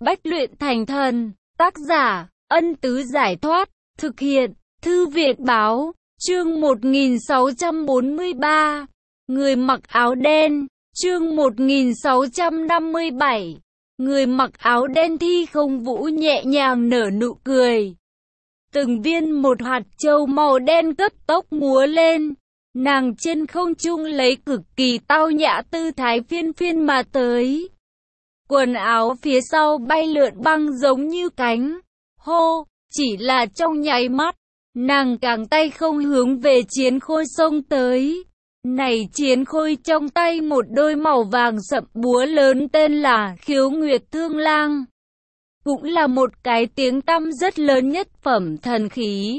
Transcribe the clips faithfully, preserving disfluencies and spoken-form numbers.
Bách luyện thành thần. Tác giả, Ân Tứ Giải Thoát. Thực hiện, Thư viện Báo. Chương một nghìn sáu trăm bốn mươi ba. Người mặc áo đen. Chương một nghìn sáu trăm năm mươi bảy. Người mặc áo đen Thi Không Vũ nhẹ nhàng nở nụ cười. Từng viên một hạt châu màu đen cấp tốc múa lên. Nàng trên không trung lấy cực kỳ tao nhã tư thái phiên phiên mà tới. Quần áo phía sau bay lượn băng giống như cánh. Hô, chỉ là trong nháy mắt, nàng càng tay không hướng về Chiến Khôi xông tới. Này Chiến Khôi trong tay một đôi màu vàng sậm búa lớn tên là Khiếu Nguyệt Thương Lang. Cũng là một cái tiếng tăm rất lớn nhất phẩm thần khí.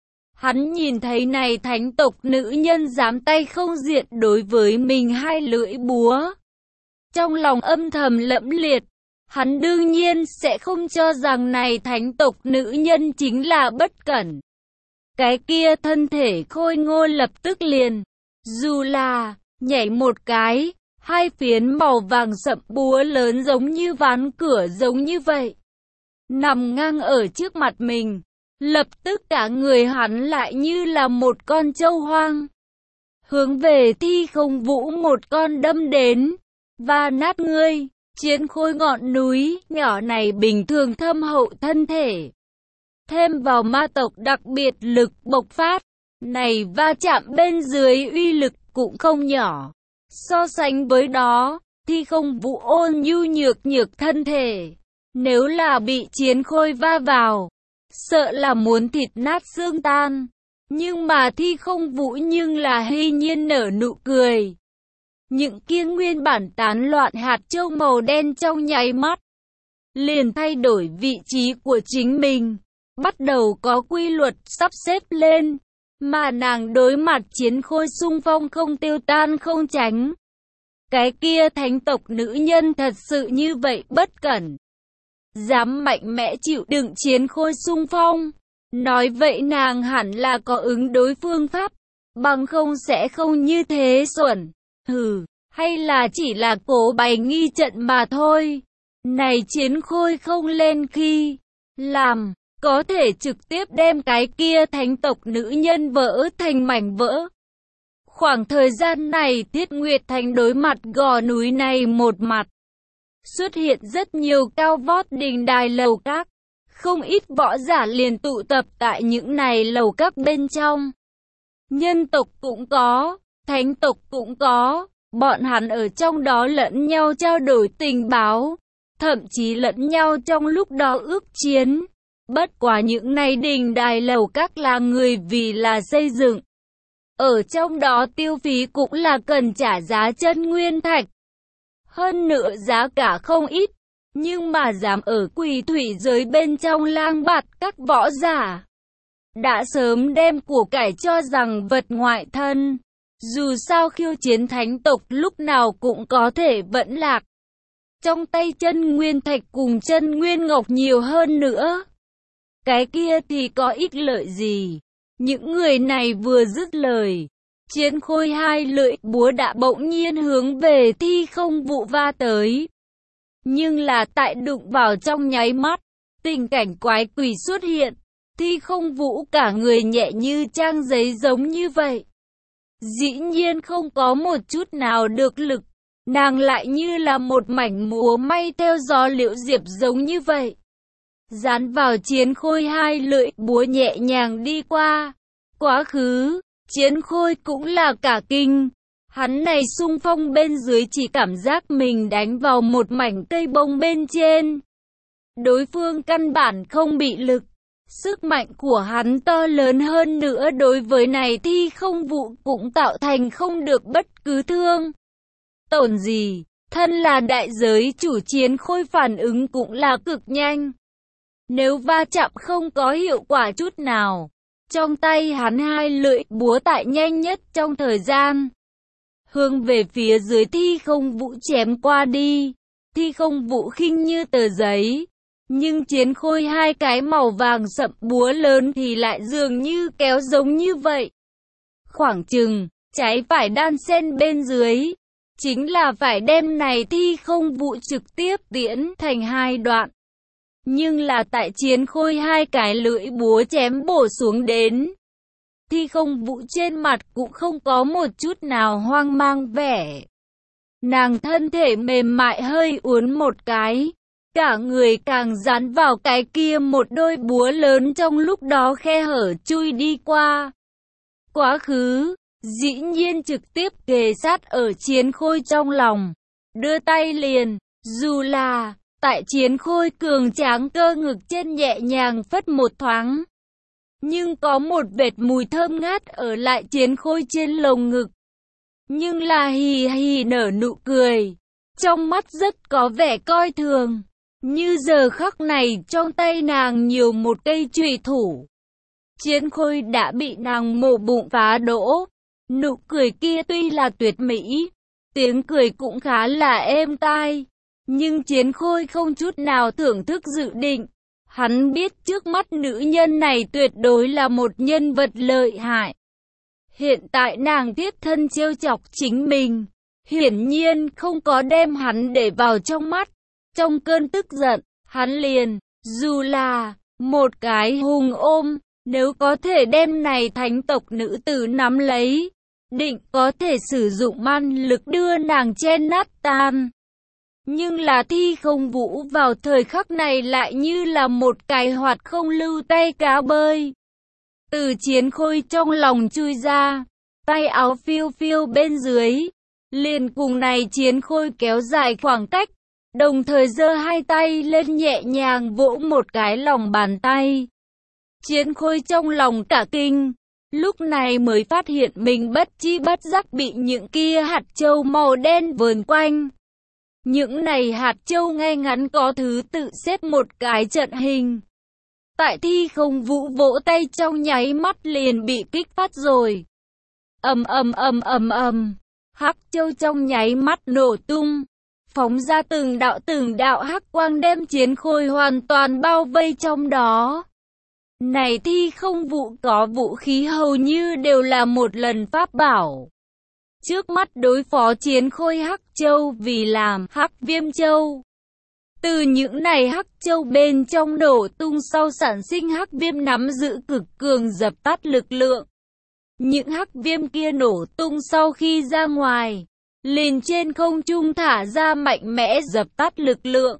Hắn nhìn thấy này thánh tộc nữ nhân dám tay không diện đối với mình hai lưỡi búa. Trong lòng âm thầm lẫm liệt, hắn đương nhiên sẽ không cho rằng này thánh tộc nữ nhân chính là bất cẩn. Cái kia thân thể khôi ngô lập tức liền, dù là nhảy một cái, hai phiến màu vàng sậm búa lớn giống như ván cửa giống như vậy, nằm ngang ở trước mặt mình. Lập tức cả người hắn lại như là một con trâu hoang, hướng về Thi Không Vũ một con đâm đến, và nát ngươi. Chiến Khôi ngọn núi nhỏ này bình thường thâm hậu thân thể, thêm vào ma tộc đặc biệt lực bộc phát, này va chạm bên dưới uy lực cũng không nhỏ. So sánh với đó, Thi Không Vũ ôn nhu nhược nhược thân thể, nếu là bị Chiến Khôi va vào, sợ là muốn thịt nát xương tan. Nhưng mà Thi Không Vũ nhưng là hy nhiên nở nụ cười. Những kia nguyên bản tán loạn hạt châu màu đen trong nháy mắt liền thay đổi vị trí của chính mình, bắt đầu có quy luật sắp xếp lên, mà nàng đối mặt Chiến Khôi xung phong không tiêu tan không tránh. Cái kia thánh tộc nữ nhân thật sự như vậy bất cẩn, dám mạnh mẽ chịu đựng Chiến Khôi xung phong. Nói vậy nàng hẳn là có ứng đối phương pháp, bằng không sẽ không như thế xuẩn. Hừ, hay là chỉ là cố bày nghi trận mà thôi. Này Chiến Khôi không lên khi làm, có thể trực tiếp đem cái kia thánh tộc nữ nhân vỡ thành mảnh vỡ. Khoảng thời gian này Thiết Nguyệt Thành đối mặt gò núi này một mặt, xuất hiện rất nhiều cao vót đình đài lầu các. Không ít võ giả liền tụ tập tại những này lầu các bên trong. Nhân tộc cũng có, thánh tộc cũng có, bọn hắn ở trong đó lẫn nhau trao đổi tình báo, thậm chí lẫn nhau trong lúc đó ước chiến. Bất quá những này đình đài lầu các là người vì là xây dựng, ở trong đó tiêu phí cũng là cần trả giá chân nguyên thạch. Hơn nữa giá cả không ít. Nhưng mà dám ở quỷ thủy giới bên trong lang bạt các võ giả, đã sớm đem của cải cho rằng vật ngoại thân. Dù sao khiêu chiến thánh tộc lúc nào cũng có thể vẫn lạc. Trong tay chân nguyên thạch cùng chân nguyên ngọc nhiều hơn nữa, cái kia thì có ích lợi gì? Những người này vừa dứt lời, Chiến Khôi hai lưỡi búa đã bỗng nhiên hướng về Thi Không Vũ va tới. Nhưng là tại đụng vào trong nháy mắt, tình cảnh quái quỷ xuất hiện. Thi Không Vũ cả người nhẹ như trang giấy giống như vậy, dĩ nhiên không có một chút nào được lực. Nàng lại như là một mảnh múa may theo gió liễu diệp giống như vậy, dán vào Chiến Khôi hai lưỡi búa nhẹ nhàng đi qua. Quá khứ, Chiến Khôi cũng là cả kinh. Hắn này xung phong bên dưới chỉ cảm giác mình đánh vào một mảnh cây bông bên trên. Đối phương căn bản không bị lực. Sức mạnh của hắn to lớn hơn nữa đối với này Thi Không Vũ cũng tạo thành không được bất cứ thương tổn gì. Thân là đại giới chủ Chiến Khôi phản ứng cũng là cực nhanh. Nếu va chạm không có hiệu quả chút nào, trong tay hắn hai lưỡi búa tại nhanh nhất trong thời gian, hướng về phía dưới Thi Không Vũ chém qua đi. Thi Không Vũ khinh như tờ giấy, nhưng Chiến Khôi hai cái màu vàng sậm búa lớn thì lại dường như kéo giống như vậy. Khoảng chừng, trái phải đan xen bên dưới, chính là phải đem này Thi Không Vũ trực tiếp tiễn thành hai đoạn. Nhưng là tại Chiến Khôi hai cái lưỡi búa chém bổ xuống đến. Thi Không Vũ trên mặt cũng không có một chút nào hoang mang vẻ. Nàng thân thể mềm mại hơi uốn một cái. Cả người càng dán vào cái kia một đôi búa lớn, trong lúc đó khe hở chui đi qua. Quá khứ, dĩ nhiên trực tiếp kề sát ở Chiến Khôi trong lòng. Đưa tay liền, dù là tại Chiến Khôi cường tráng cơ ngực trên nhẹ nhàng phất một thoáng. Nhưng có một vệt mùi thơm ngát ở lại Chiến Khôi trên lồng ngực. Nhưng là hì hì nở nụ cười. Trong mắt rất có vẻ coi thường. Như giờ khắc này trong tay nàng nhiều một cây chùy thủ. Chiến Khôi đã bị nàng mổ bụng phá đỗ. Nụ cười kia tuy là tuyệt mỹ, tiếng cười cũng khá là êm tai. Nhưng Chiến Khôi không chút nào thưởng thức dự định. Hắn biết trước mắt nữ nhân này tuyệt đối là một nhân vật lợi hại. Hiện tại nàng tiếp thân trêu chọc chính mình. Hiển nhiên không có đem hắn để vào trong mắt. Trong cơn tức giận, hắn liền, dù là một cái hùng ôm, nếu có thể đem này thánh tộc nữ tử nắm lấy, định có thể sử dụng man lực đưa nàng chen nát tan. Nhưng là Thi Không Vũ vào thời khắc này lại như là một cái hoạt không lưu tay cá bơi. Từ Chiến Khôi trong lòng chui ra, tay áo phiêu phiêu bên dưới, liền cùng này Chiến Khôi kéo dài khoảng cách. Đồng thời giơ hai tay lên nhẹ nhàng vỗ một cái lòng bàn tay. Chiến Khôi trong lòng cả kinh, lúc này mới phát hiện mình bất chi bất giác bị những kia hạt châu màu đen vờn quanh. Những này hạt châu ngay ngắn có thứ tự xếp một cái trận hình. Tại Thi Không Vũ vỗ tay trong nháy mắt liền bị kích phát rồi. Ầm ầm ầm ầm ầm, hắc châu trong nháy mắt nổ tung. Phóng ra từng đạo từng đạo hắc quang đem Chiến Khôi hoàn toàn bao vây trong đó. Này Thi Không Vũ có vũ khí hầu như đều là một lần pháp bảo. Trước mắt đối phó Chiến Khôi hắc châu vì làm hắc viêm châu. Từ những này hắc châu bên trong nổ tung sau sản sinh hắc viêm nắm giữ cực cường dập tắt lực lượng. Những hắc viêm kia nổ tung sau khi ra ngoài, liền trên không trung thả ra mạnh mẽ dập tắt lực lượng.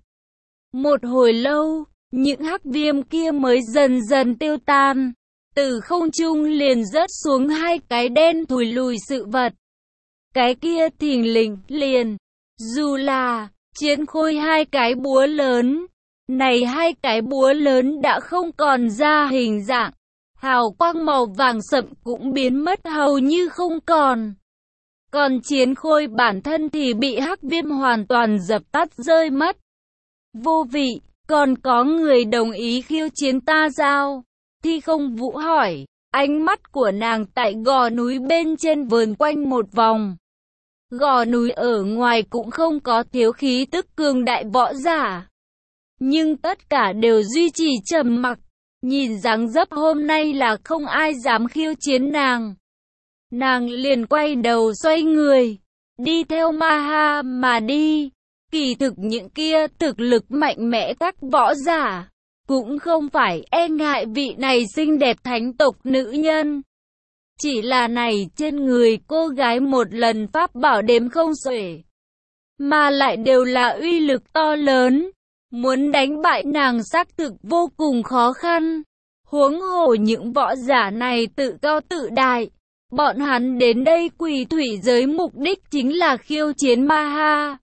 Một hồi lâu, những hắc viêm kia mới dần dần tiêu tan. Từ không trung liền rớt xuống hai cái đen thùi lùi sự vật. Cái kia thình lình liền, dù là Chiến Khôi hai cái búa lớn, này hai cái búa lớn đã không còn ra hình dạng. Hào quang màu vàng sậm cũng biến mất hầu như không còn. Còn Chiến Khôi bản thân thì bị hắc viêm hoàn toàn dập tắt rơi mất. Vô vị, còn có người đồng ý khiêu chiến ta sao? Thi Không Vũ hỏi, ánh mắt của nàng tại gò núi bên trên vờn quanh một vòng. Gò núi ở ngoài cũng không có thiếu khí tức cường đại võ giả. Nhưng tất cả đều duy trì trầm mặc, nhìn dáng dấp hôm nay là không ai dám khiêu chiến nàng. Nàng liền quay đầu xoay người, đi theo Ma Ha mà đi. Kỳ thực những kia thực lực mạnh mẽ các võ giả, cũng không phải e ngại vị này xinh đẹp thánh tộc nữ nhân. Chỉ là này trên người cô gái một lần pháp bảo đếm không xuể, mà lại đều là uy lực to lớn. Muốn đánh bại nàng xác thực vô cùng khó khăn. Huống hồ những võ giả này tự cao tự đại. Bọn hắn đến đây quỷ thủy giới mục đích chính là khiêu chiến Ma Ha.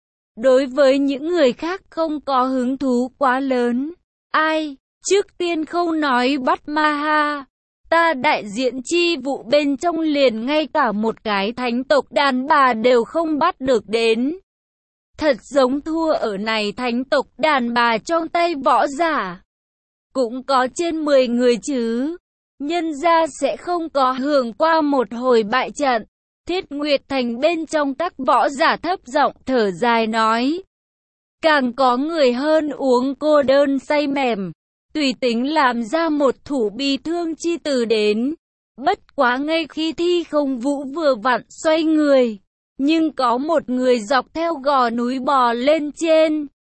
Đối với những người khác không có hứng thú quá lớn. Ai, trước tiên không nói bắt Ma Ha. Ta đại diện chi vụ bên trong liền ngay cả một cái thánh tộc đàn bà đều không bắt được đến. Thật giống thua ở này thánh tộc đàn bà trong tay võ giả. Cũng có trên mười người chứ. Nhân ra sẽ không có hưởng qua một hồi bại trận. Thiết Nguyệt Thành bên trong các võ giả thấp giọng thở dài nói. Càng có người hơn uống cô đơn say mềm. Tùy tính làm ra một thủ bi thương chi từ đến. Bất quá ngay khi Thi Không Vũ vừa vặn xoay người. Nhưng có một người dọc theo gò núi bò lên trên.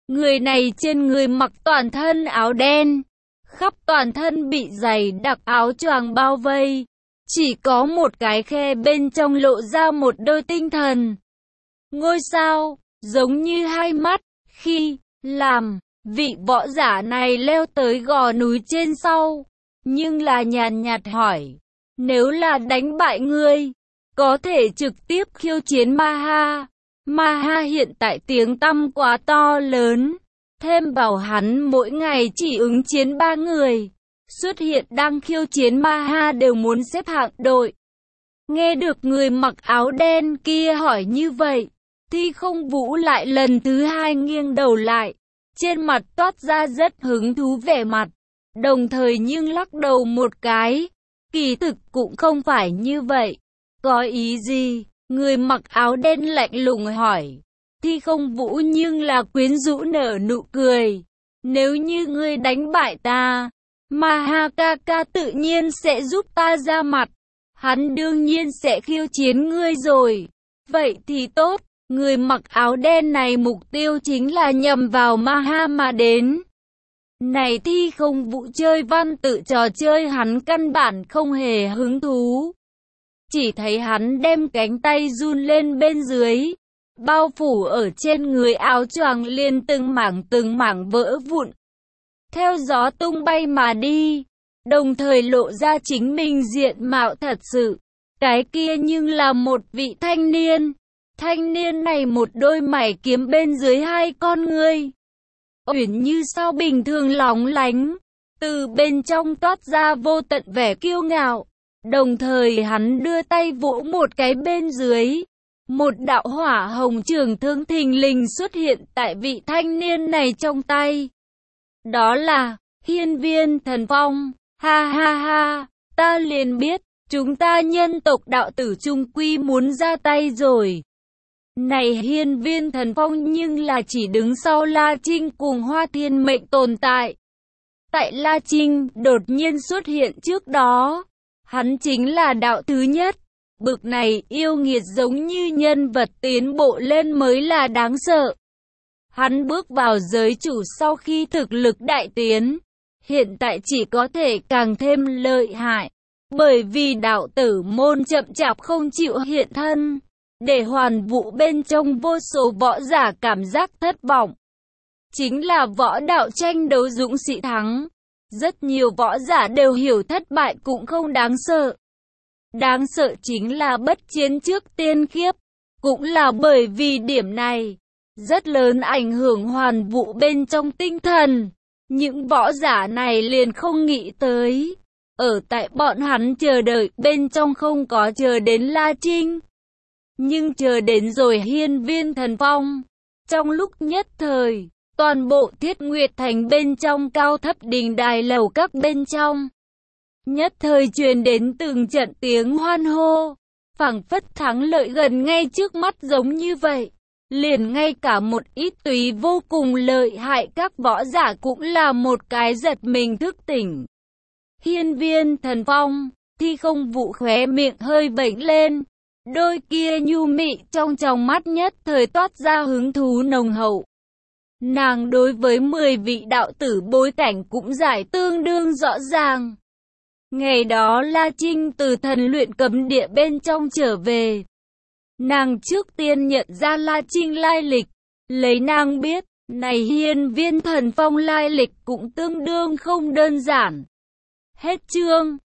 Người này trên người mặc toàn thân áo đen, khắp toàn thân bị dày đặc áo choàng bao vây, chỉ có một cái khe bên trong lộ ra một đôi tinh thần ngôi sao, giống như hai mắt. Khi làm, vị võ giả này leo tới gò núi trên sau, nhưng là nhàn nhạt hỏi, nếu là đánh bại ngươi, có thể trực tiếp khiêu chiến Ma Ha. Ma Ha hiện tại tiếng tăm quá to lớn, thêm vào hắn mỗi ngày chỉ ứng chiến ba người, xuất hiện đang khiêu chiến Ma Ha đều muốn xếp hạng đội. Nghe được người mặc áo đen kia hỏi như vậy, Thi Không Vũ lại lần thứ hai nghiêng đầu lại, trên mặt toát ra rất hứng thú vẻ mặt, đồng thời nhưng lắc đầu một cái, kỳ thực cũng không phải như vậy. Có ý gì? Người mặc áo đen lạnh lùng hỏi. Thi Không Vũ nhưng là quyến rũ nở nụ cười, nếu như ngươi đánh bại ta, Ma Ha ca ca tự nhiên sẽ giúp ta ra mặt, hắn đương nhiên sẽ khiêu chiến ngươi rồi. Vậy thì tốt. Người mặc áo đen này mục tiêu chính là nhằm vào Ma Ha mà đến. Này Thi Không Vũ chơi văn tự trò chơi hắn căn bản không hề hứng thú. Chỉ thấy hắn đem cánh tay run lên bên dưới, bao phủ ở trên người áo choàng liền từng mảng từng mảng vỡ vụn, theo gió tung bay mà đi, đồng thời lộ ra chính mình diện mạo thật sự. Cái kia nhưng là một vị thanh niên. Thanh niên này một đôi mày kiếm bên dưới hai con ngươi, uyển như sao bình thường lóng lánh, từ bên trong toát ra vô tận vẻ kiêu ngạo. Đồng thời hắn đưa tay vỗ một cái bên dưới, một đạo hỏa hồng trường thương thình lình xuất hiện tại vị thanh niên này trong tay. Đó là Hiên Viên Thần Phong. Ha ha ha, ta liền biết, chúng ta nhân tộc đạo tử chung quy muốn ra tay rồi. Này Hiên Viên Thần Phong nhưng là chỉ đứng sau La Trinh cùng Hoa Thiên Mệnh tồn tại. Tại La Trinh đột nhiên xuất hiện trước đó, hắn chính là đạo thứ nhất. Bực này yêu nghiệt giống như nhân vật tiến bộ lên mới là đáng sợ. Hắn bước vào giới chủ sau khi thực lực đại tiến, hiện tại chỉ có thể càng thêm lợi hại, bởi vì đạo tử môn chậm chạp không chịu hiện thân, để hoàn vũ bên trong vô số võ giả cảm giác thất vọng. Chính là võ đạo tranh đấu dũng sĩ thắng. Rất nhiều võ giả đều hiểu thất bại cũng không đáng sợ. Đáng sợ chính là bất chiến trước tiên khiếp. Cũng là bởi vì điểm này, rất lớn ảnh hưởng hoàn vũ bên trong tinh thần. Những võ giả này liền không nghĩ tới, ở tại bọn hắn chờ đợi bên trong không có chờ đến La Trinh, nhưng chờ đến rồi Hiên Viên Thần Phong. Trong lúc nhất thời, toàn bộ Thiết Nguyệt Thành bên trong cao thấp đình đài lầu các bên trong, nhất thời truyền đến từng trận tiếng hoan hô, phảng phất thắng lợi gần ngay trước mắt giống như vậy. Liền ngay cả một ít túy vô cùng lợi hại các võ giả cũng là một cái giật mình thức tỉnh. Hiên Viên Thần Phong, Thi Không Vũ khóe miệng hơi vểnh lên, đôi kia nhu mị trong tròng mắt nhất thời toát ra hứng thú nồng hậu. Nàng đối với mười vị đạo tử bối cảnh cũng giải tương đương rõ ràng. Ngày đó La Trinh từ thần luyện cấm địa bên trong trở về. Nàng trước tiên nhận ra La Trinh lai lịch, lấy nàng biết, này Hiên Viên Thần Phong lai lịch cũng tương đương không đơn giản. Hết chương.